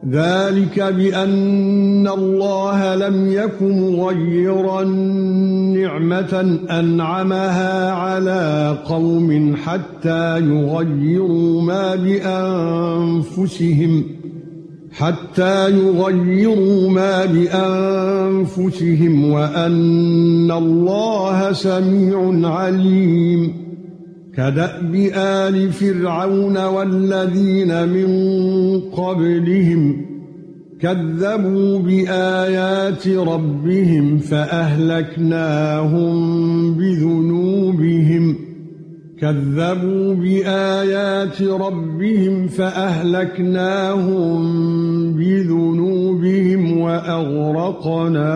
ذَلِكَ بِأَنَّ اللَّهَ لَمْ يَكُن مُّغَيِّرًا نِّعْمَةً أَنْعَمَهَا عَلَى قَوْمٍ حَتَّى يُغَيِّرُوا مَا بِأَنفُسِهِمْ وَأَنَّ اللَّهَ سَمِيعٌ عَلِيمٌ كَدَأْبِ آلِ فِرْعَوْنَ وَالَّذِينَ مِن قَبْلِهِمْ كَذَّبُوا بِآيَاتِ رَبِّهِمْ فَأَهْلَكْنَاهُمْ بِذُنُوبِهِمْ وَأَغْرَقْنَا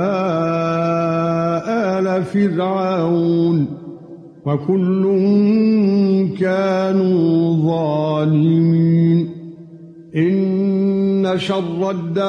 آلَ فِرْعَوْنَ وَكُلٌّ كَانُوا ظَالِمِينَ إِنَّ شَرَّ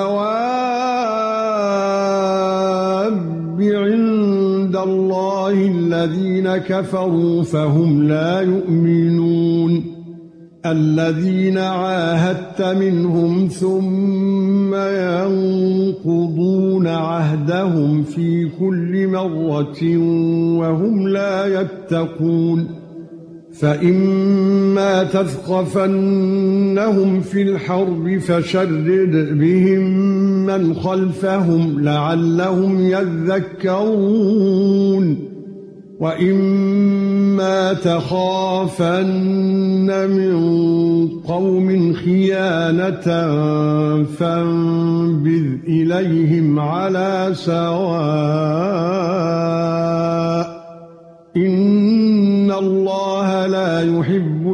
الدَّوَابِّ عِندَ اللَّهِ الَّذِينَ كَفَرُوا فَهُمْ لَا يُؤْمِنُونَ الَّذِينَ عَاهَدتَّ مِنْهُمْ ثُمَّ يَنقُضُونَ عَهْدَهُمْ فِي كُلِّ مَرَّةٍ وَهُمْ لا يَتَّقُونَ فَإِمَّا تَثْقَفَنَّهُمْ فِي الْحَرْبِ فَشَرِّدْ بِهِمْ مَنْ خَلْفَهُمْ لَعَلَّهُمْ يَذَّكَّرُونَ وَإِمَّا تَخَافَنَّ مِنْ قَوْمٍ خِيَانَةً فَانبِذْ إِلَيْهِمْ عَلَى سَوَاءٍ إِنَّ اللَّهَ لا يُحِبُّ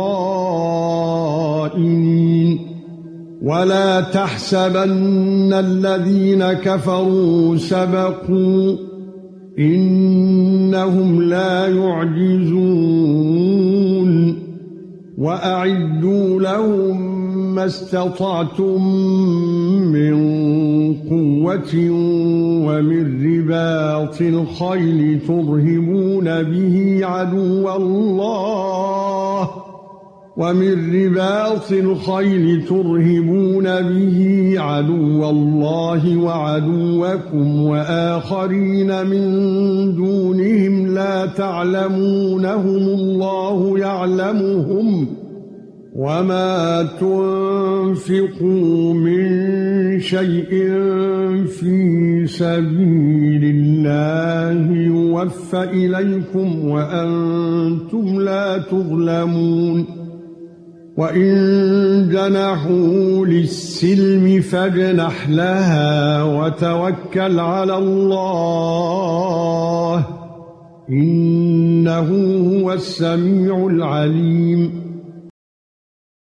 الْخَائِنِينَ وَلَا تَحْسَبَنَّ الَّذِينَ كَفَرُوا سَبَقُوا إِنَّهُمْ لَا يُعْجِزُونَ وَأَعِدُّوا لَهُم مَّا اسْتَطَعْتُم مِّن قُوَّةٍ وَمِن رِّبَاطِ الْخَيْلِ تُرْهِبُونَ بِهِ عَدُوَّ اللَّهِ وَعَدُوَّكُمْ وَآخَرِينَ مِن دُونِهِمْ لَا تَعْلَمُونَهُمُ اللَّهُ يَعْلَمُهُمْ وَمَا تُنفِقُوا مِن شَيْءٍ فِي سَبِيلِ اللَّهِ يُوَفَّ إِلَيْكُمْ وَأَنتُمْ لَا تُظْلَمُونَ وَإِن جَنَحُوا لِلسِّلْمِ فَاجْنَحْ لَهَا وَتَوَكَّلْ عَلَى اللَّهِ إِنَّهُ هُوَ السَّمِيعُ الْعَلِيمُ